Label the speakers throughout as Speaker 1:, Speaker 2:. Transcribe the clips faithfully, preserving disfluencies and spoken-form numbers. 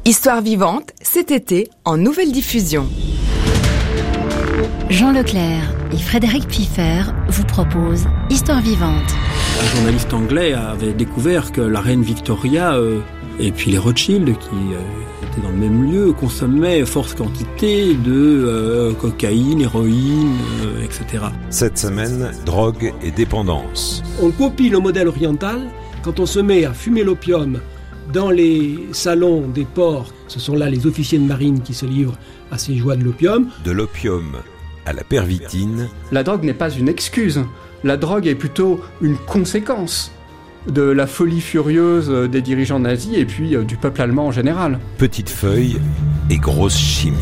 Speaker 1: Histoire vivante, cet été, en nouvelle diffusion.
Speaker 2: Jean Leclerc et Frédéric Piffer vous proposent Histoire vivante.
Speaker 3: Un journaliste anglais avait découvert que la reine Victoria euh, et puis les Rothschild, qui euh, étaient dans le même lieu, consommaient forte quantité de euh, cocaïne, héroïne, euh, et cetera.
Speaker 4: Cette semaine, drogue et dépendance.
Speaker 5: On copie le modèle oriental quand on se met à fumer l'opium dans les salons des ports. Ce sont là les officiers de marine qui se livrent à ces joies de l'opium.
Speaker 4: De l'opium à la pervitine.
Speaker 6: La drogue n'est pas une excuse. La drogue est plutôt une conséquence de la folie furieuse des dirigeants nazis et puis du peuple allemand en général.
Speaker 4: Petite feuille et grosse chimie.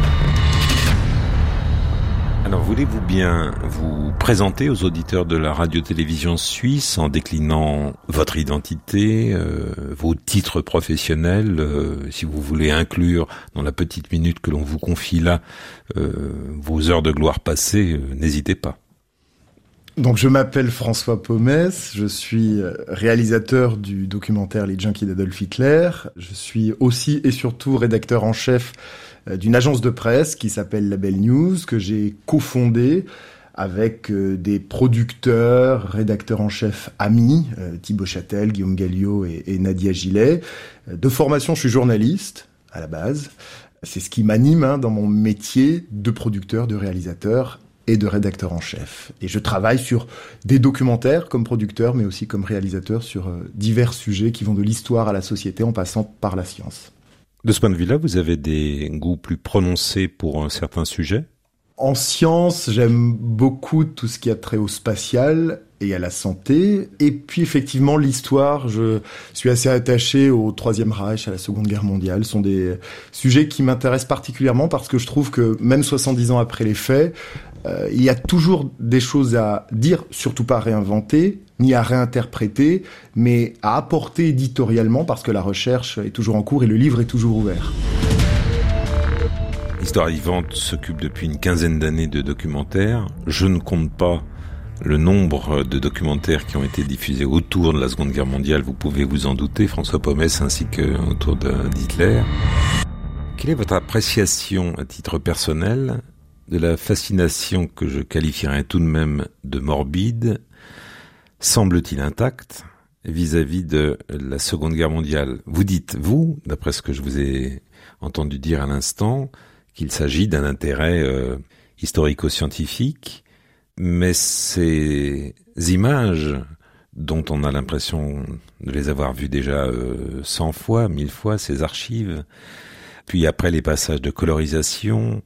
Speaker 4: Alors, voulez-vous bien vous présenter aux auditeurs de la radio-télévision suisse en déclinant votre identité, euh, vos titres professionnels, euh, si vous voulez inclure dans la petite minute que l'on vous confie là, euh, vos heures de gloire passées, euh, n'hésitez pas.
Speaker 7: Donc je m'appelle François Pomès, je suis réalisateur du documentaire Les Junkies d'Adolf Hitler. Je suis aussi et surtout rédacteur en chef d'une agence de presse qui s'appelle Label News, que j'ai cofondée avec des producteurs, rédacteurs en chef amis, Thibaut Châtel, Guillaume Galliot et, et Nadia Gillet. De formation, je suis journaliste à la base. C'est ce qui m'anime hein, dans mon métier de producteur, de réalisateur et de rédacteur en chef. Et je travaille sur des documentaires comme producteur, mais aussi comme réalisateur sur divers sujets qui vont de l'histoire à la société en passant par la science.
Speaker 4: De ce point de vue-là, vous avez des goûts plus prononcés pour un certain sujet ?
Speaker 7: En science, j'aime beaucoup tout ce qui a trait au spatial et à la santé. Et puis effectivement, l'histoire, je suis assez attaché au Troisième Reich, à la Seconde Guerre mondiale. Ce sont des sujets qui m'intéressent particulièrement parce que je trouve que même soixante-dix ans après les faits, euh, il y a toujours des choses à dire, surtout pas à réinventer, ni à réinterpréter, mais à apporter éditorialement parce que la recherche est toujours en cours et le livre est toujours ouvert.
Speaker 4: Histoire vivante s'occupe depuis une quinzaine d'années de documentaires. Je ne compte pas le nombre de documentaires qui ont été diffusés autour de la Seconde Guerre mondiale, vous pouvez vous en douter, François Pomès, ainsi qu'autour d'Hitler. Quelle est votre appréciation à titre personnel de la fascination que je qualifierais tout de même de morbide, semble-t-il intacte, vis-à-vis de la Seconde Guerre mondiale? Vous dites, vous, d'après ce que je vous ai entendu dire à l'instant, qu'il s'agit d'un intérêt euh, historico-scientifique, mais ces images dont on a l'impression de les avoir vues déjà euh, cent fois, mille fois, ces archives, puis après les passages de colorisation,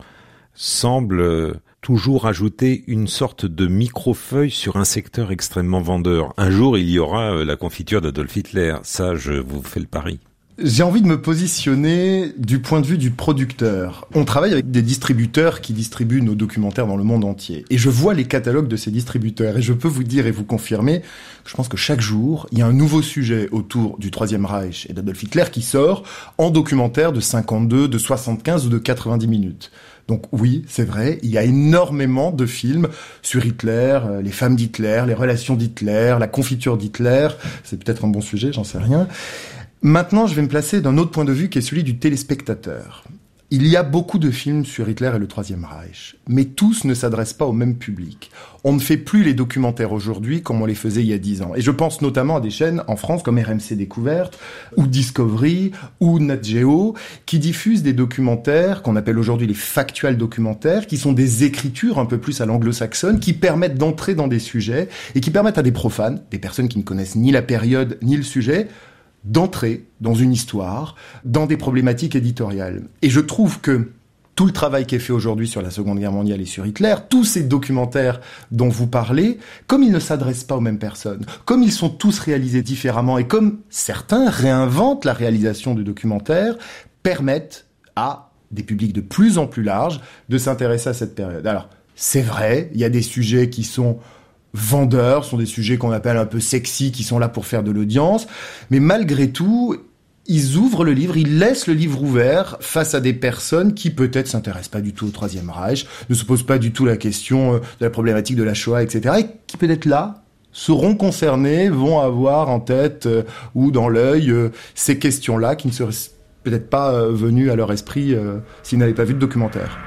Speaker 4: semblent toujours ajouter une sorte de microfeuille sur un secteur extrêmement vendeur. Un jour, il y aura euh, la confiture d'Adolf Hitler. Ça, je vous fais le pari.
Speaker 7: J'ai envie de me positionner du point de vue du producteur. On travaille avec des distributeurs qui distribuent nos documentaires dans le monde entier. Et je vois les catalogues de ces distributeurs. Et je peux vous dire et vous confirmer que je pense que chaque jour, il y a un nouveau sujet autour du Troisième Reich et d'Adolf Hitler qui sort en documentaire de cinquante-deux, de soixante-quinze ou de quatre-vingt-dix minutes. Donc oui, c'est vrai, il y a énormément de films sur Hitler, euh, les femmes d'Hitler, les relations d'Hitler, la confiture d'Hitler. C'est peut-être un bon sujet, j'en sais rien. Maintenant, je vais me placer d'un autre point de vue qui est celui du téléspectateur. Il y a beaucoup de films sur Hitler et le Troisième Reich, mais tous ne s'adressent pas au même public. On ne fait plus les documentaires aujourd'hui comme on les faisait il y a dix ans. Et je pense notamment à des chaînes en France comme R M C Découverte, ou Discovery, ou Nat Geo, qui diffusent des documentaires qu'on appelle aujourd'hui les factuels documentaires, qui sont des écritures un peu plus à l'anglo-saxonne, qui permettent d'entrer dans des sujets, et qui permettent à des profanes, des personnes qui ne connaissent ni la période, ni le sujet, d'entrer dans une histoire, dans des problématiques éditoriales. Et je trouve que tout le travail qui est fait aujourd'hui sur la Seconde Guerre mondiale et sur Hitler, tous ces documentaires dont vous parlez, comme ils ne s'adressent pas aux mêmes personnes, comme ils sont tous réalisés différemment et comme certains réinventent la réalisation du documentaire, permettent à des publics de plus en plus larges de s'intéresser à cette période. Alors, c'est vrai, il y a des sujets qui sont vendeurs, sont des sujets qu'on appelle un peu sexy, qui sont là pour faire de l'audience, mais malgré tout, ils ouvrent le livre, ils laissent le livre ouvert face à des personnes qui peut-être s'intéressent pas du tout au Troisième Reich, ne se posent pas du tout la question de la problématique de la Shoah, et cetera, et qui peut-être là seront concernés, vont avoir en tête euh, ou dans l'œil euh, ces questions-là qui ne seraient peut-être pas euh, venu à leur esprit euh, s'ils n'avaient pas vu de documentaire.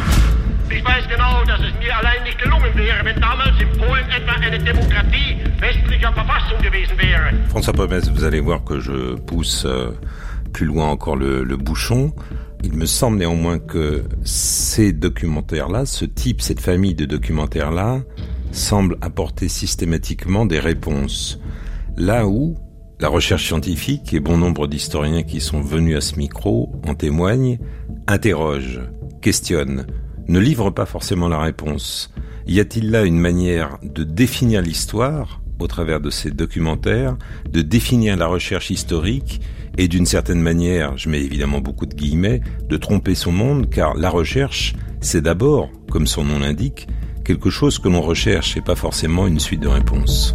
Speaker 8: Ich weiß genau, dass es mir allein nicht gelungen wäre, wenn damals in Polen etwa eine Demokratie westlicher Verfassung gewesen wäre.
Speaker 4: François Pomès, vous allez voir que je pousse euh, plus loin encore le, le bouchon. Il me semble néanmoins que ces documentaires-là, ce type, cette famille de documentaires-là, semblent apporter systématiquement des réponses. Là où la recherche scientifique, et bon nombre d'historiens qui sont venus à ce micro en témoignent, interrogent, questionnent, ne livrent pas forcément la réponse. Y a-t-il là une manière de définir l'histoire, au travers de ces documentaires, de définir la recherche historique, et d'une certaine manière, je mets évidemment beaucoup de guillemets, de tromper son monde, car la recherche, c'est d'abord, comme son nom l'indique, quelque chose que l'on recherche et pas forcément une suite de réponses.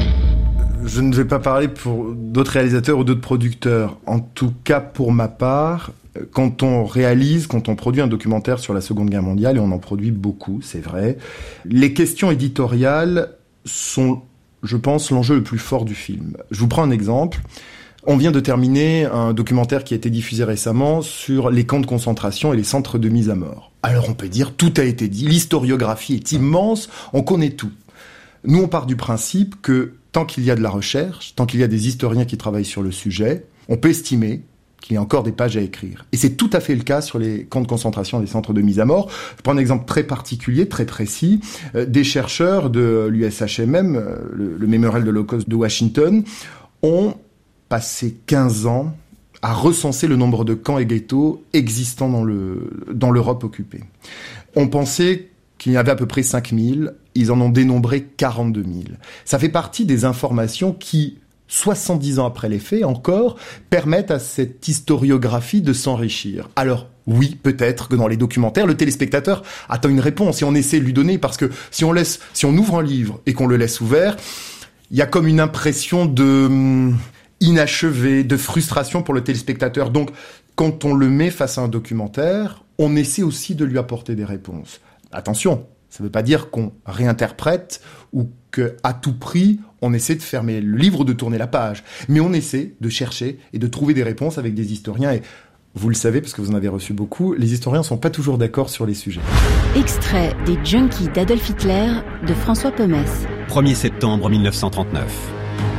Speaker 7: Je ne vais pas parler pour d'autres réalisateurs ou d'autres producteurs. En tout cas, pour ma part, quand on réalise, quand on produit un documentaire sur la Seconde Guerre mondiale, et on en produit beaucoup, c'est vrai, les questions éditoriales sont, je pense, l'enjeu le plus fort du film. Je vous prends un exemple. On vient de terminer un documentaire qui a été diffusé récemment sur les camps de concentration et les centres de mise à mort. Alors on peut dire, tout a été dit, l'historiographie est immense, on connaît tout. Nous, on part du principe que tant qu'il y a de la recherche, tant qu'il y a des historiens qui travaillent sur le sujet, on peut estimer qu'il y a encore des pages à écrire. Et c'est tout à fait le cas sur les camps de concentration et les centres de mise à mort. Je prends un exemple très particulier, très précis. Euh, des chercheurs de l'U S H M M, euh, le, le Mémorial de l'Holocauste de Washington, ont passé quinze ans à recenser le nombre de camps et ghettos existants dans, le, dans l'Europe occupée. On pensait qu'il y avait à peu près cinq mille, ils en ont dénombré quarante-deux mille. Ça fait partie des informations qui, soixante-dix ans après les faits encore, permettent à cette historiographie de s'enrichir. Alors, oui, peut-être que dans les documentaires, le téléspectateur attend une réponse et on essaie de lui donner, parce que si on laisse, si on ouvre un livre et qu'on le laisse ouvert, il y a comme une impression de hum, inachevé, de frustration pour le téléspectateur. Donc, quand on le met face à un documentaire, on essaie aussi de lui apporter des réponses. Attention, ça ne veut pas dire qu'on réinterprète ou qu'à tout prix, on essaie de fermer le livre ou de tourner la page. Mais on essaie de chercher et de trouver des réponses avec des historiens. Et vous le savez, parce que vous en avez reçu beaucoup, les historiens ne sont pas toujours d'accord sur les sujets.
Speaker 2: Extrait des Junkies d'Adolf Hitler de François Pomès.
Speaker 9: premier septembre mille neuf cent trente-neuf.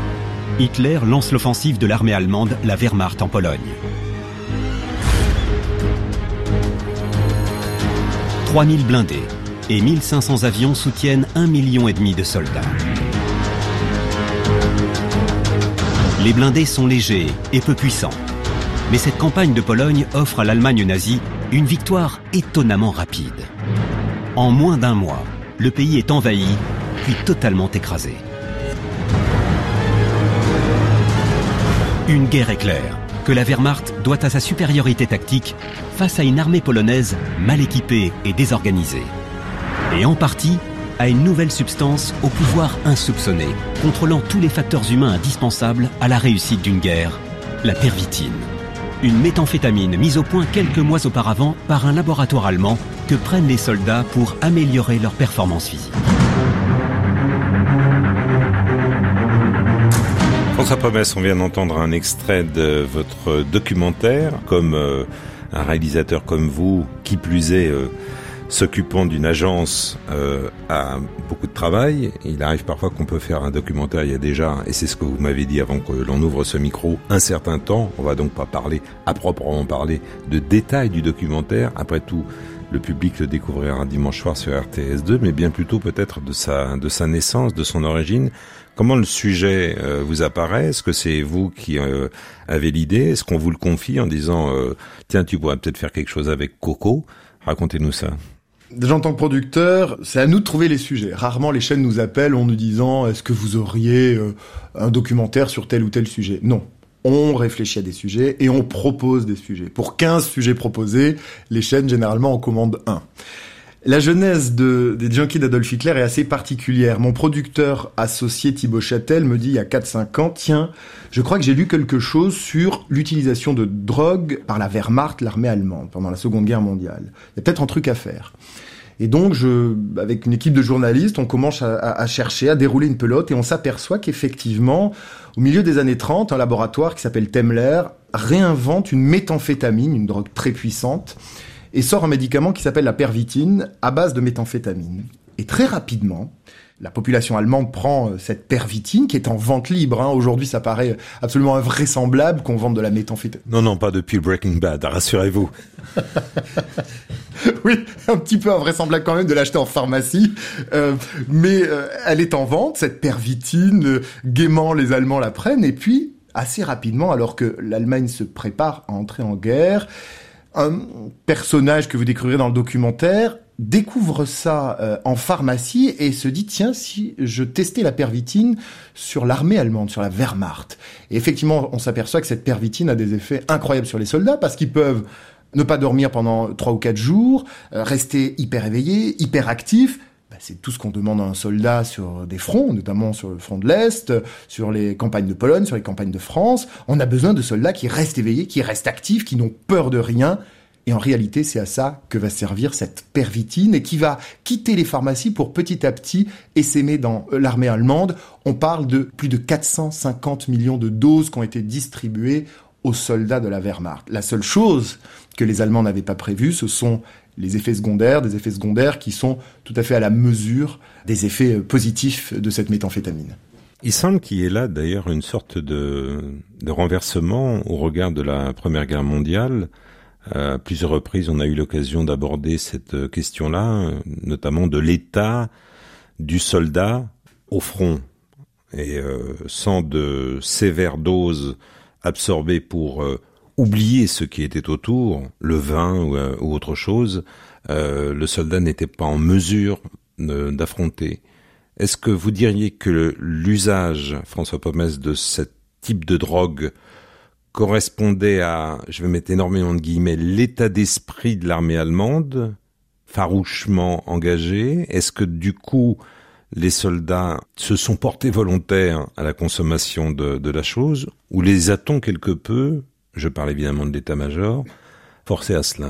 Speaker 9: Hitler lance l'offensive de l'armée allemande, la Wehrmacht, en Pologne. trois mille blindés et mille cinq cents avions soutiennent un million et demi de soldats. Les blindés sont légers et peu puissants. Mais cette campagne de Pologne offre à l'Allemagne nazie une victoire étonnamment rapide. En moins d'un mois, le pays est envahi, puis totalement écrasé. Une guerre éclair que la Wehrmacht doit à sa supériorité tactique face à une armée polonaise mal équipée et désorganisée. Et en partie à une nouvelle substance au pouvoir insoupçonné, contrôlant tous les facteurs humains indispensables à la réussite d'une guerre, la pervitine. Une méthamphétamine mise au point quelques mois auparavant par un laboratoire allemand que prennent les soldats pour améliorer leur performance physique.
Speaker 4: François Pomès, on vient d'entendre un extrait de votre documentaire. Comme euh, un réalisateur comme vous, qui plus est, euh, s'occupant d'une agence euh, a beaucoup de travail. Il arrive parfois qu'on peut faire un documentaire, il y a déjà, et c'est ce que vous m'avez dit avant que l'on ouvre ce micro, un certain temps. On va donc pas parler, à proprement parler, de détails du documentaire. Après tout, le public le découvrira dimanche soir sur R T S deux, mais bien plutôt peut-être de sa, de sa naissance, de son origine. Comment le sujet euh, vous apparaît? Est-ce que c'est vous qui euh, avez l'idée? Est-ce qu'on vous le confie en disant euh, « Tiens, tu pourrais peut-être faire quelque chose avec Coco ». Racontez-nous ça.
Speaker 7: Déjà, en tant que producteur, c'est à nous de trouver les sujets. Rarement, les chaînes nous appellent en nous disant « Est-ce que vous auriez euh, un documentaire sur tel ou tel sujet ?» Non. On réfléchit à des sujets et on propose des sujets. Pour quinze sujets proposés, les chaînes, généralement, en commandent un. La genèse de, des Junkies d'Adolf Hitler est assez particulière. Mon producteur associé Thibaut Châtel me dit il y a quatre cinq ans, tiens, je crois que j'ai lu quelque chose sur l'utilisation de drogue par la Wehrmacht, l'armée allemande, pendant la Seconde Guerre mondiale. Il y a peut-être un truc à faire. Et donc, je, avec une équipe de journalistes, on commence à, à, à chercher, à dérouler une pelote, et on s'aperçoit qu'effectivement, au milieu des années trente, un laboratoire qui s'appelle Temler réinvente une méthamphétamine, une drogue très puissante, et sort un médicament qui s'appelle la pervitine, à base de méthamphétamine. Et très rapidement, la population allemande prend cette pervitine, qui est en vente libre. Hein. Aujourd'hui, ça paraît absolument invraisemblable qu'on vende de la méthamphétamine.
Speaker 4: Non, non, pas depuis Breaking Bad, rassurez-vous.
Speaker 7: Oui, un petit peu invraisemblable quand même de l'acheter en pharmacie. Euh, mais euh, elle est en vente, cette pervitine. Euh, gaiement, les Allemands la prennent. Et puis, assez rapidement, alors que l'Allemagne se prépare à entrer en guerre, un personnage que vous découvrirez dans le documentaire découvre ça euh, en pharmacie et se dit, tiens, si je testais la pervitine sur l'armée allemande, sur la Wehrmacht. Et effectivement, on s'aperçoit que cette pervitine a des effets incroyables sur les soldats, parce qu'ils peuvent ne pas dormir pendant trois ou quatre jours, euh, rester hyper éveillés, hyper actifs. Ben, c'est tout ce qu'on demande à un soldat sur des fronts, notamment sur le front de l'Est, sur les campagnes de Pologne, sur les campagnes de France. On a besoin de soldats qui restent éveillés, qui restent actifs, qui n'ont peur de rien. Et en réalité, c'est à ça que va servir cette pervitine et qui va quitter les pharmacies pour petit à petit essaimer dans l'armée allemande. On parle de plus de quatre cent cinquante millions de doses qui ont été distribuées aux soldats de la Wehrmacht. La seule chose que les Allemands n'avaient pas prévue, ce sont les effets secondaires, des effets secondaires qui sont tout à fait à la mesure des effets positifs de cette méthamphétamine.
Speaker 4: Il semble qu'il y ait là d'ailleurs une sorte de, de renversement au regard de la Première Guerre mondiale. À plusieurs reprises, on a eu l'occasion d'aborder cette question-là, notamment de l'état du soldat au front. Et euh, sans de sévères doses absorbées pour euh, oublier ce qui était autour, le vin ou, euh, ou autre chose, euh, le soldat n'était pas en mesure de, d'affronter. Est-ce que vous diriez que l'usage, François Pomès, de ce type de drogue correspondait à, je vais mettre énormément de guillemets, l'état d'esprit de l'armée allemande, farouchement engagée? Est-ce que du coup, les soldats se sont portés volontaires à la consommation de, de la chose, ou les a-t-on quelque peu, je parle évidemment de l'état-major, forcés à cela?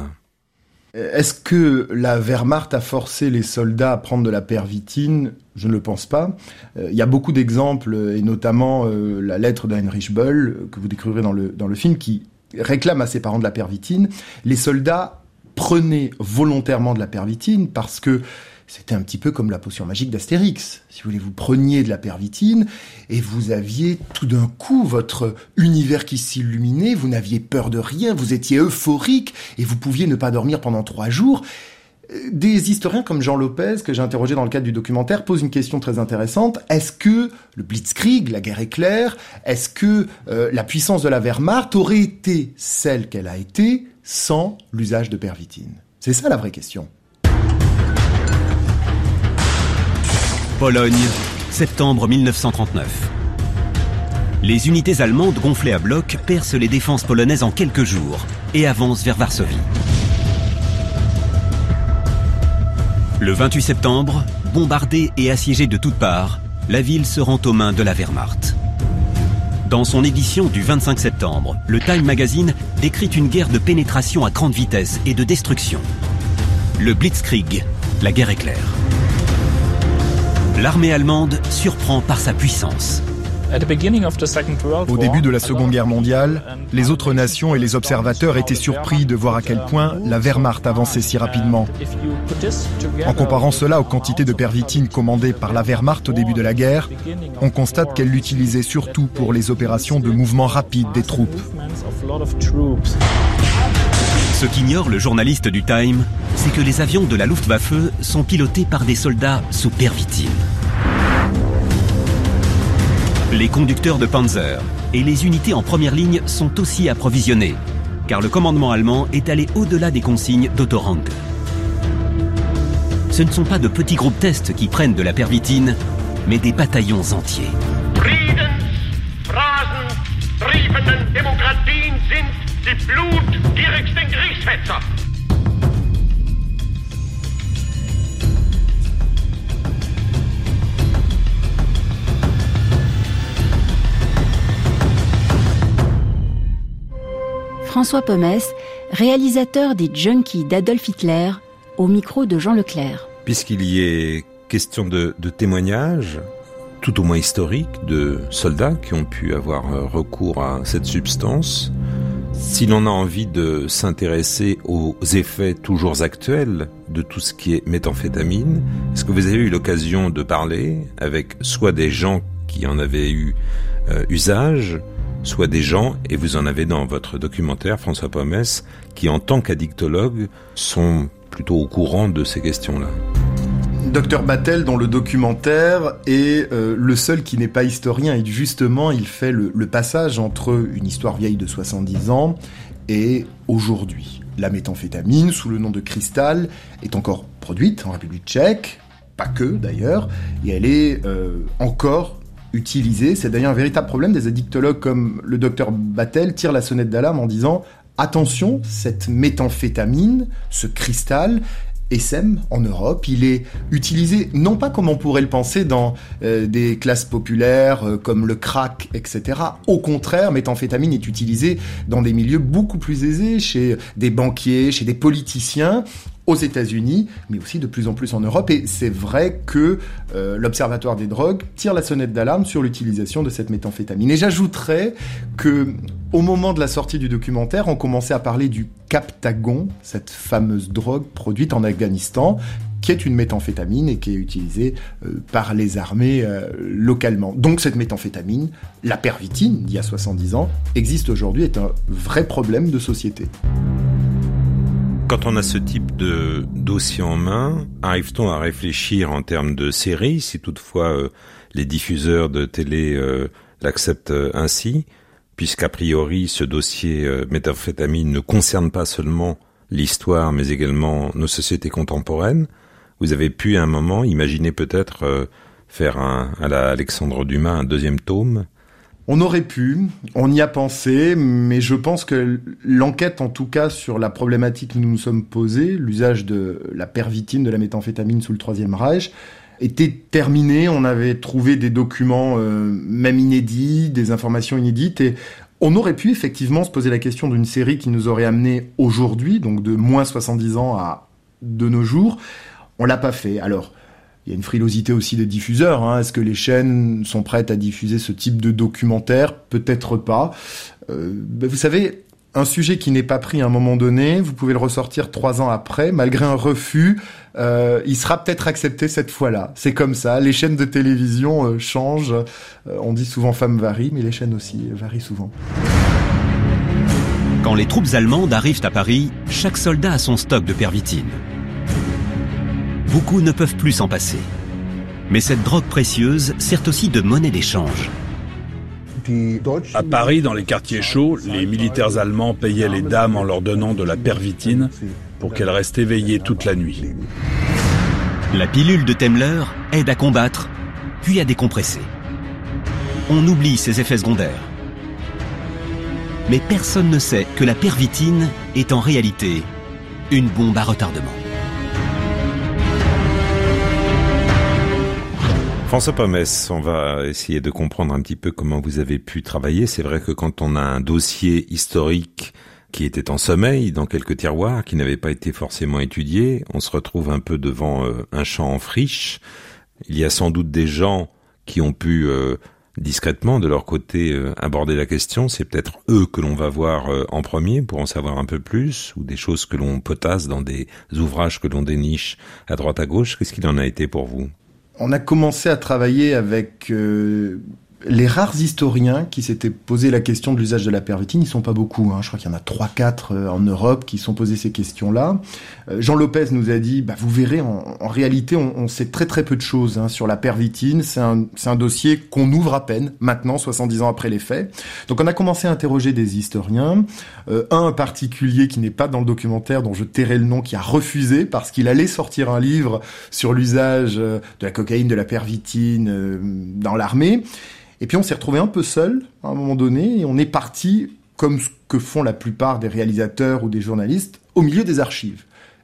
Speaker 7: Est-ce que la Wehrmacht a forcé les soldats à prendre de la pervitine ? Je ne le pense pas. Il euh, y a beaucoup d'exemples, et notamment euh, la lettre d'Heinrich Böll, que vous découvrirez dans le, dans le film, qui réclame à ses parents de la pervitine. Les soldats prenaient volontairement de la pervitine parce que c'était un petit peu comme la potion magique d'Astérix. Si vous voulez, vous preniez de la pervitine et vous aviez tout d'un coup votre univers qui s'illuminait, vous n'aviez peur de rien, vous étiez euphorique et vous pouviez ne pas dormir pendant trois jours. Des historiens comme Jean Lopez, que j'ai interrogé dans le cadre du documentaire, posent une question très intéressante. Est-ce que le Blitzkrieg, la guerre éclair, est-ce que euh, la puissance de la Wehrmacht aurait été celle qu'elle a été sans l'usage de pervitine ? C'est ça la vraie question.
Speaker 9: Pologne, septembre mille neuf cent trente-neuf. Les unités allemandes gonflées à bloc percent les défenses polonaises en quelques jours et avancent vers Varsovie. Le vingt-huit septembre, bombardée et assiégée de toutes parts, la ville se rend aux mains de la Wehrmacht. Dans son édition du vingt-cinq septembre, le Time Magazine décrit une guerre de pénétration à grande vitesse et de destruction. Le Blitzkrieg, la guerre éclair. L'armée allemande surprend par sa puissance.
Speaker 10: Au début de la Seconde Guerre mondiale, les autres nations et les observateurs étaient surpris de voir à quel point la Wehrmacht avançait si rapidement. En comparant cela aux quantités de pervitine commandées par la Wehrmacht au début de la guerre, on constate qu'elle l'utilisait surtout pour les opérations de mouvement rapide des troupes.
Speaker 9: Ce qu'ignore le journaliste du Time, c'est que les avions de la Luftwaffe sont pilotés par des soldats sous pervitine. Les conducteurs de Panzer et les unités en première ligne sont aussi approvisionnés, car le commandement allemand est allé au-delà des consignes d'Otto Rank. Ce ne sont pas de petits groupes tests qui prennent de la pervitine, mais des bataillons entiers.
Speaker 8: Friedensphrasen-triefenden Demokratien sind die blutgierigsten Kriegshetzer.
Speaker 2: François Pomès, réalisateur des Junkies d'Adolf Hitler, au micro de Jean Leclerc.
Speaker 4: Puisqu'il y est question de, de témoignages, tout au moins historiques, de soldats qui ont pu avoir recours à cette substance, si l'on a envie de s'intéresser aux effets toujours actuels de tout ce qui est méthamphétamine, est-ce que vous avez eu l'occasion de parler avec soit des gens qui en avaient eu euh, usage, soit des gens, et vous en avez dans votre documentaire, François Pomès, qui en tant qu'addictologue sont plutôt au courant de ces questions-là?
Speaker 7: Docteur Battel, dans le documentaire, est euh, le seul qui n'est pas historien, et justement, il fait le, le passage entre une histoire vieille de soixante-dix ans et aujourd'hui. La méthamphétamine, sous le nom de cristal, est encore produite en République tchèque, pas que d'ailleurs, et elle est euh, encore utilisée. C'est d'ailleurs un véritable problème. Des addictologues comme le docteur Battel tirent la sonnette d'alarme en disant « Attention, cette méthamphétamine, ce cristal, essaime en Europe, il est utilisé non pas comme on pourrait le penser dans euh, des classes populaires euh, comme le crack, et cetera. Au contraire, méthamphétamine est utilisée dans des milieux beaucoup plus aisés, chez des banquiers, chez des politiciens, aux États-Unis, mais aussi de plus en plus en Europe. Et c'est vrai que euh, l'Observatoire des drogues tire la sonnette d'alarme sur l'utilisation de cette méthamphétamine. Et j'ajouterais que au moment de la sortie du documentaire, on commençait à parler du Captagon, cette fameuse drogue produite en Afghanistan, qui est une méthamphétamine et qui est utilisée euh, par les armées euh, localement. Donc cette méthamphétamine, la pervitine, d'il y a soixante-dix ans, existe aujourd'hui, est un vrai problème de société.
Speaker 4: Quand on a ce type de dossier en main, arrive-t-on à réfléchir en termes de série, si toutefois euh, les diffuseurs de télé euh, l'acceptent euh, ainsi, puisqu'a priori ce dossier euh, méthamphétamine ne concerne pas seulement l'histoire, mais également nos sociétés contemporaines. Vous avez pu à un moment imaginer peut-être euh, faire un, à la Alexandre Dumas un deuxième tome?
Speaker 7: On aurait pu, on y a pensé, mais je pense que l'enquête, en tout cas, sur la problématique que nous nous sommes posée, l'usage de la pervitine, de la méthamphétamine sous le Troisième Reich, était terminée. On avait trouvé des documents, euh, même inédits, des informations inédites, et on aurait pu effectivement se poser la question d'une série qui nous aurait amené aujourd'hui, donc de moins soixante-dix ans à de nos jours. On l'a pas fait. Alors, il y a une frilosité aussi des diffuseurs. Hein. Est-ce que les chaînes sont prêtes à diffuser ce type de documentaire? Peut-être pas. Euh, ben vous savez, un sujet qui n'est pas pris à un moment donné, vous pouvez le ressortir trois ans après, malgré un refus, euh, il sera peut-être accepté cette fois-là. C'est comme ça. Les chaînes de télévision euh, changent. Euh, on dit souvent femmes varient, mais les chaînes aussi varient souvent.
Speaker 9: Quand les troupes allemandes arrivent à Paris, chaque soldat a son stock de pervitine. Beaucoup ne peuvent plus s'en passer. Mais cette drogue précieuse sert aussi de monnaie d'échange.
Speaker 11: À Paris, dans les quartiers chauds, les militaires allemands payaient les dames en leur donnant de la pervitine pour qu'elles restent éveillées toute la nuit.
Speaker 9: La pilule de Temmler aide à combattre, puis à décompresser. On oublie ses effets secondaires. Mais personne ne sait que la pervitine est en réalité une bombe à retardement.
Speaker 4: François Pomès, on va essayer de comprendre un petit peu comment vous avez pu travailler. C'est vrai que quand on a un dossier historique qui était en sommeil dans quelques tiroirs, qui n'avait pas été forcément étudié, on se retrouve un peu devant euh, un champ en friche. Il y a sans doute des gens qui ont pu euh, discrètement, de leur côté, euh, aborder la question. C'est peut-être eux que l'on va voir euh, en premier pour en savoir un peu plus, ou des choses que l'on potasse dans des ouvrages que l'on déniche à droite à gauche. Qu'est-ce qu'il en a été pour vous ?
Speaker 7: On a commencé à travailler avec euh, les rares historiens qui s'étaient posé la question de l'usage de la pervitine. Ils sont pas beaucoup, hein. Je crois qu'il y en a trois quatre euh, en Europe qui se sont posé ces questions-là. Euh, Jean Lopez nous a dit, bah, vous verrez, en, en réalité, on, on sait très très peu de choses hein, sur la pervitine. C'est un, c'est un dossier qu'on ouvre à peine, maintenant, soixante-dix ans après les faits. Donc on a commencé à interroger des historiens. Euh, un en particulier qui n'est pas dans le documentaire, dont je tairai le nom, qui a refusé parce qu'il allait sortir un livre sur l'usage de la cocaïne, de la pervitine euh, dans l'armée. Et puis on s'est retrouvé un peu seul à un moment donné et on est parti, comme ce que font la plupart des réalisateurs ou des journalistes, au milieu des archives.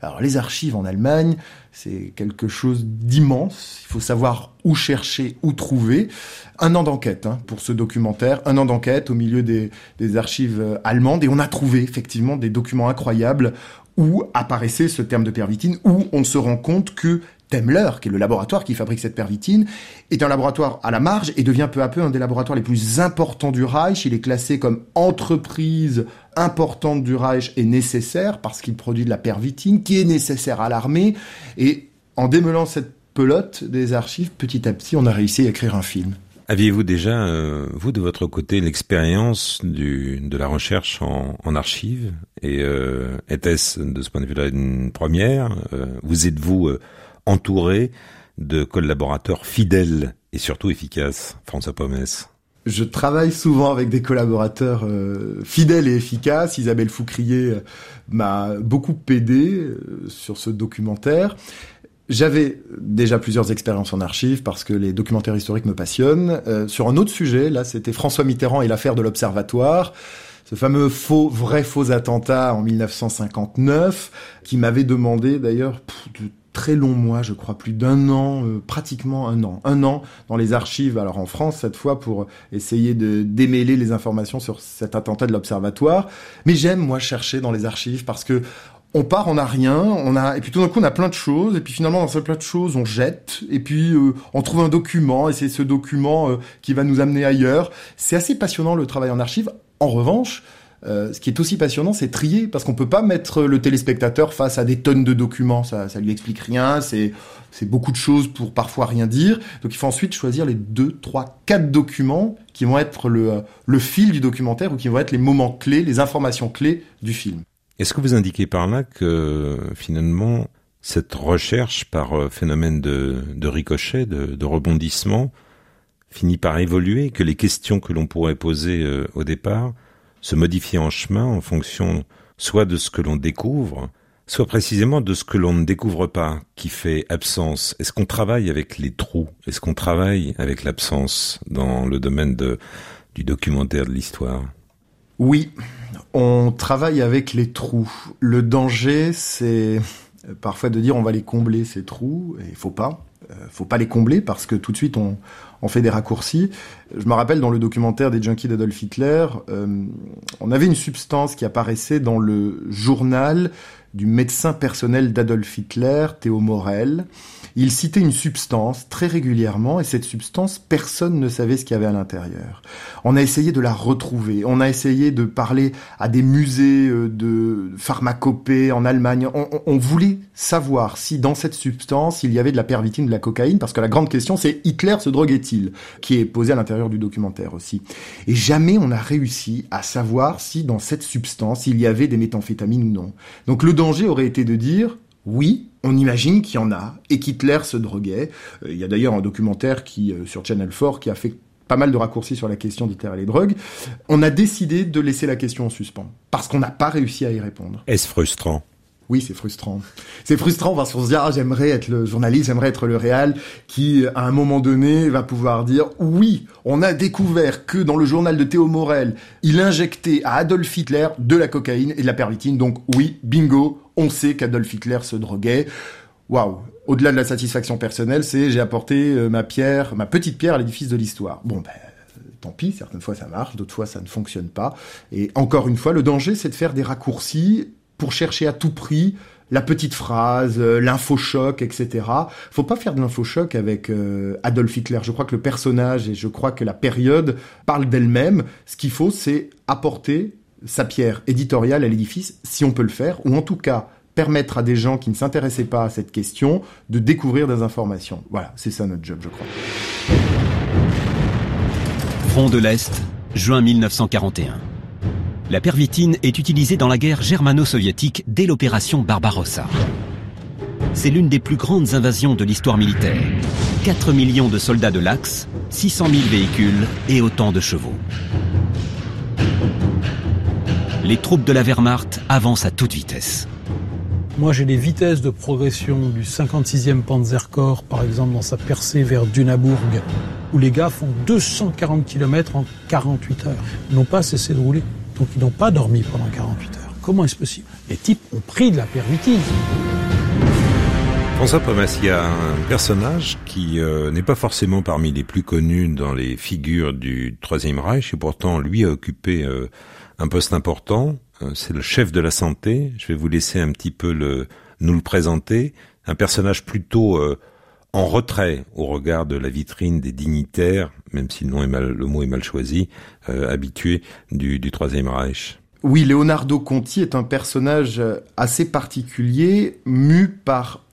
Speaker 7: Alors les archives en Allemagne, c'est quelque chose d'immense. Il faut savoir où chercher, où trouver. Un an d'enquête hein, pour ce documentaire, un an d'enquête au milieu des, des archives allemandes. Et on a trouvé effectivement des documents incroyables où apparaissait ce terme de pervitine, où on se rend compte que Temmler, qui est le laboratoire qui fabrique cette pervitine, est un laboratoire à la marge et devient peu à peu un des laboratoires les plus importants du Reich. Il est classé comme entreprise importante du Reich et nécessaire parce qu'il produit de la pervitine qui est nécessaire à l'armée. Et en démêlant cette pelote des archives, petit à petit, on a réussi à écrire un film.
Speaker 4: Aviez-vous déjà, euh, vous de votre côté, l'expérience du, de la recherche en, en archives et euh, était-ce de ce point de vue-là une première euh, Vous êtes-vous euh, entouré de collaborateurs fidèles et surtout efficaces, François Pomès?
Speaker 7: Je travaille souvent avec des collaborateurs euh, fidèles et efficaces. Isabelle Foucrier euh, m'a beaucoup aidé euh, sur ce documentaire. J'avais déjà plusieurs expériences en archives parce que les documentaires historiques me passionnent. Euh, sur un autre sujet, là, c'était François Mitterrand et l'affaire de l'Observatoire. Ce fameux faux, vrai faux attentat en mille neuf cent cinquante-neuf qui m'avait demandé d'ailleurs pff, de très longs mois, je crois, plus d'un an, euh, pratiquement un an. Un an dans les archives, alors en France cette fois, pour essayer de démêler les informations sur cet attentat de l'Observatoire. Mais j'aime, moi, chercher dans les archives parce que on part, on n'a rien, on a, et puis tout d'un coup on a plein de choses, et puis finalement dans ce plein de choses on jette, et puis euh, on trouve un document, et c'est ce document euh, qui va nous amener ailleurs. C'est assez passionnant le travail en archive. En revanche, euh, ce qui est aussi passionnant, c'est trier, parce qu'on peut pas mettre le téléspectateur face à des tonnes de documents, ça, ça lui explique rien, c'est, c'est beaucoup de choses pour parfois rien dire. Donc il faut ensuite choisir les deux, trois, quatre documents qui vont être le, le fil du documentaire ou qui vont être les moments clés, les informations clés du film.
Speaker 4: Est-ce que vous indiquez par là que, finalement, cette recherche par phénomène de, de ricochet, de, de rebondissement, finit par évoluer, que les questions que l'on pourrait poser euh, au départ se modifient en chemin en fonction soit de ce que l'on découvre, soit précisément de ce que l'on ne découvre pas, qui fait absence? Est-ce qu'on travaille avec les trous? Est-ce qu'on travaille avec l'absence dans le domaine de, du documentaire de l'histoire?
Speaker 7: Oui, on travaille avec les trous. Le danger, c'est parfois de dire on va les combler, ces trous, et il faut pas. Euh, faut pas les combler parce que tout de suite on, on fait des raccourcis. Je me rappelle dans le documentaire des junkies d'Adolf Hitler, euh, on avait une substance qui apparaissait dans le journal du médecin personnel d'Adolf Hitler, Théo Morel. Il citait une substance très régulièrement et cette substance, personne ne savait ce qu'il y avait à l'intérieur. On a essayé de la retrouver, on a essayé de parler à des musées de pharmacopée en Allemagne. On, on, on voulait savoir si dans cette substance il y avait de la pervitine, de la cocaïne, parce que la grande question c'est Hitler se droguait-il, qui est posée à l'intérieur du documentaire aussi. Et jamais on a réussi à savoir si dans cette substance il y avait des méthamphétamines ou non. Donc le danger aurait été de dire oui, on imagine qu'il y en a, et qu'Hitler se droguait. Euh, il y a d'ailleurs un documentaire qui, euh, sur Channel quatre qui a fait pas mal de raccourcis sur la question d'Hitler et les drogues. On a décidé de laisser la question en suspens, parce qu'on n'a pas réussi à y répondre.
Speaker 4: Est-ce frustrant?
Speaker 7: Oui, c'est frustrant. C'est frustrant parce qu'on se dit, ah, j'aimerais être le journaliste, j'aimerais être le réal qui, à un moment donné, va pouvoir dire, oui, on a découvert que dans le journal de Théo Morel, il injectait à Adolf Hitler de la cocaïne et de la pervitine. Donc oui, bingo, on sait qu'Adolf Hitler se droguait. Waouh. Au-delà de la satisfaction personnelle, c'est j'ai apporté ma pierre, ma petite pierre à l'édifice de l'histoire. Bon, ben, tant pis, certaines fois ça marche, d'autres fois ça ne fonctionne pas. Et encore une fois, le danger, c'est de faire des raccourcis pour chercher à tout prix la petite phrase, euh, l'infochoc, et cetera. Faut pas faire de l'infochoc avec euh, Adolf Hitler. Je crois que le personnage et je crois que la période parlent d'elle-même. Ce qu'il faut, c'est apporter sa pierre éditoriale à l'édifice, si on peut le faire, ou en tout cas permettre à des gens qui ne s'intéressaient pas à cette question de découvrir des informations. Voilà, c'est ça notre job, je crois.
Speaker 9: Front de l'Est, juin mille neuf cent quarante et un. La pervitine est utilisée dans la guerre germano-soviétique dès l'opération Barbarossa. C'est l'une des plus grandes invasions de l'histoire militaire. quatre millions de soldats de l'Axe, six cent mille véhicules et autant de chevaux. Les troupes de la Wehrmacht avancent à toute vitesse.
Speaker 12: Moi, j'ai les vitesses de progression du cinquante-sixième Panzerkorps, par exemple, dans sa percée vers Dunaburg, où les gars font deux cent quarante kilomètres en quarante-huit heures. Ils n'ont pas cessé de rouler, donc ils n'ont pas dormi pendant quarante-huit heures. Comment est-ce possible? Les types ont pris de la pervitine.
Speaker 4: François Pomès, il y a un personnage qui euh, n'est pas forcément parmi les plus connus dans les figures du Troisième Reich, et pourtant lui a occupé euh, un poste important. Euh, c'est le chef de la santé. Je vais vous laisser un petit peu le, nous le présenter. Un personnage plutôt euh, en retrait au regard de la vitrine des dignitaires, même si le, nom est mal, le mot est mal choisi, euh, habitués du, du Troisième Reich.
Speaker 7: Oui, Leonardo Conti est un personnage assez particulier, mu par,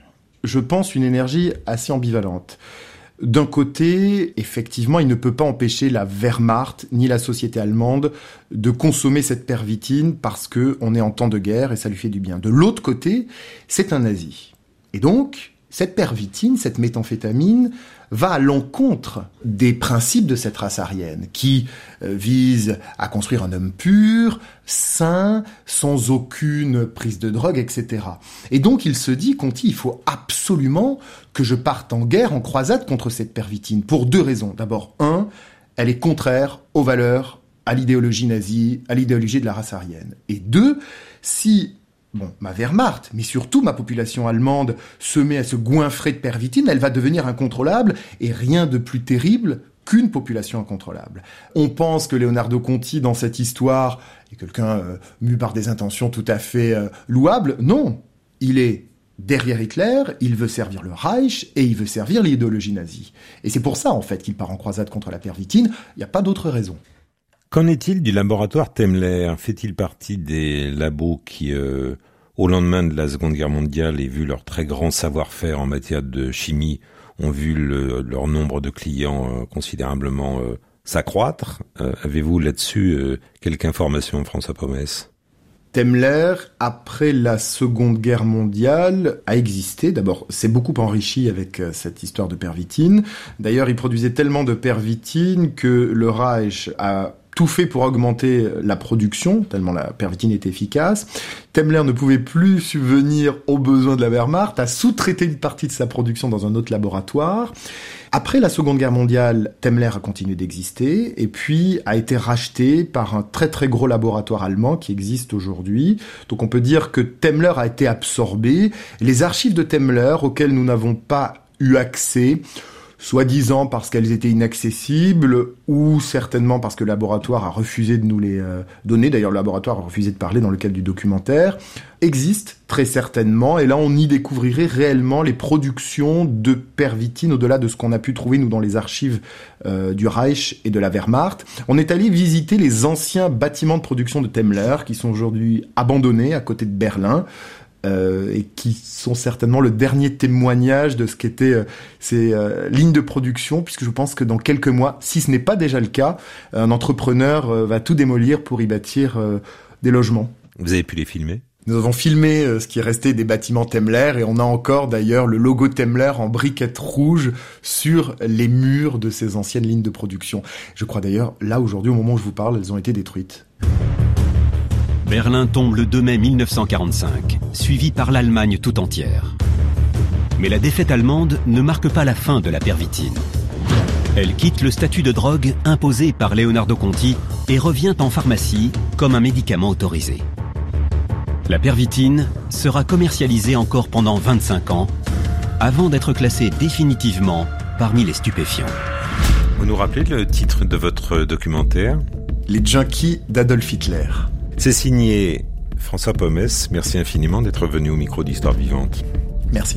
Speaker 7: je pense, une énergie assez ambivalente. D'un côté, effectivement, il ne peut pas empêcher la Wehrmacht ni la société allemande de consommer cette pervitine parce que on est en temps de guerre et ça lui fait du bien. De l'autre côté, c'est un nazi. Et donc, cette pervitine, cette méthamphétamine, va à l'encontre des principes de cette race aryenne, qui euh, vise à construire un homme pur, sain, sans aucune prise de drogue, et cetera. Et donc il se dit, Conti, il faut absolument que je parte en guerre, en croisade contre cette pervitine, pour deux raisons. D'abord, un, elle est contraire aux valeurs, à l'idéologie nazie, à l'idéologie de la race aryenne. Et deux, si... Bon, ma Wehrmacht, mais surtout ma population allemande se met à se goinfrer de pervitine, elle va devenir incontrôlable, et rien de plus terrible qu'une population incontrôlable. On pense que Leonardo Conti, dans cette histoire, est quelqu'un euh, mu par des intentions tout à fait euh, louables. Non, il est derrière Hitler, il veut servir le Reich, et il veut servir l'idéologie nazie. Et c'est pour ça, en fait, qu'il part en croisade contre la pervitine, il n'y a pas d'autre raison.
Speaker 4: Qu'en est-il du laboratoire Temmler ? Fait-il partie des labos qui, euh, au lendemain de la Seconde Guerre mondiale, et vu leur très grand savoir-faire en matière de chimie, ont vu le, leur nombre de clients euh, considérablement euh, s'accroître ? euh, Avez-vous là-dessus euh, quelques informations, François Pomès ?
Speaker 7: Temmler, après la Seconde Guerre mondiale, a existé. D'abord, c'est beaucoup enrichi avec euh, cette histoire de pervitine. D'ailleurs, il produisait tellement de pervitine que le Reich a tout fait pour augmenter la production, tellement la pervitine était efficace. Temmler ne pouvait plus subvenir aux besoins de la Wehrmacht, a sous-traité une partie de sa production dans un autre laboratoire. Après la Seconde Guerre mondiale, Temmler a continué d'exister, et puis a été racheté par un très très gros laboratoire allemand qui existe aujourd'hui. Donc on peut dire que Temmler a été absorbé. Les archives de Temmler, auxquelles nous n'avons pas eu accès, soi-disant parce qu'elles étaient inaccessibles, ou certainement parce que le laboratoire a refusé de nous les euh, donner, d'ailleurs le laboratoire a refusé de parler dans le cadre du documentaire, existent très certainement, et là on y découvrirait réellement les productions de pervitine au-delà de ce qu'on a pu trouver nous dans les archives euh, du Reich et de la Wehrmacht. On est allé visiter les anciens bâtiments de production de Temmler, qui sont aujourd'hui abandonnés à côté de Berlin, Euh, et qui sont certainement le dernier témoignage de ce qu'étaient euh, ces euh, lignes de production, puisque je pense que dans quelques mois, si ce n'est pas déjà le cas, un entrepreneur euh, va tout démolir pour y bâtir euh, des logements.
Speaker 4: Vous avez pu les filmer ?
Speaker 7: Nous avons filmé euh, ce qui est resté des bâtiments Temmler, et on a encore d'ailleurs le logo Temmler en briquettes rouges sur les murs de ces anciennes lignes de production. Je crois d'ailleurs, là aujourd'hui, au moment où je vous parle, elles ont été détruites.
Speaker 9: Berlin tombe le deux mai mille neuf cent quarante-cinq, suivi par l'Allemagne tout entière. Mais la défaite allemande ne marque pas la fin de la pervitine. Elle quitte le statut de drogue imposé par Leonardo Conti et revient en pharmacie comme un médicament autorisé. La pervitine sera commercialisée encore pendant vingt-cinq ans, avant d'être classée définitivement parmi les stupéfiants.
Speaker 4: Vous nous rappelez le titre de votre documentaire ?
Speaker 7: Les junkies d'Adolf Hitler.
Speaker 4: C'est signé François Pomès. Merci infiniment d'être venu au micro d'Histoire Vivante.
Speaker 7: Merci.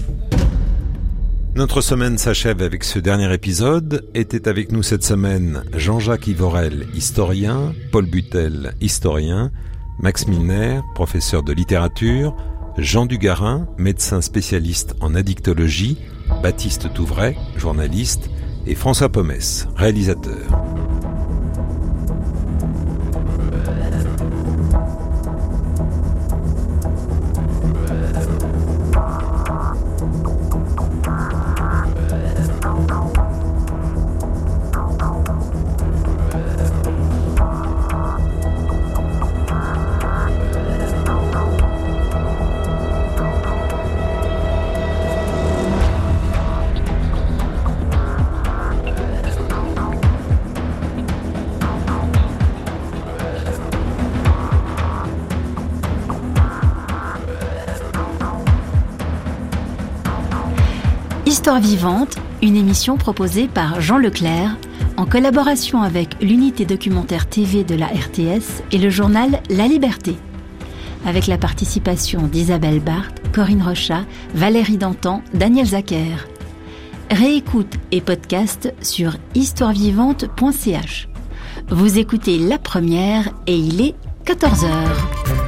Speaker 4: Notre semaine s'achève avec ce dernier épisode. Était avec nous cette semaine Jean-Jacques Ivorel, historien, Paul Butel, historien, Max Milner, professeur de littérature, Jean Dugarin, médecin spécialiste en addictologie, Baptiste Touvray, journaliste, et François Pomès, réalisateur.
Speaker 2: Histoire vivante, une émission proposée par Jean Leclerc, en collaboration avec l'unité documentaire T V de la R T S et le journal La Liberté. Avec la participation d'Isabelle Barthes, Corinne Rochat, Valérie Dantan, Daniel Zacher. Réécoute et podcast sur histoire vivante point c h. Vous écoutez La Première et il est quatorze heures.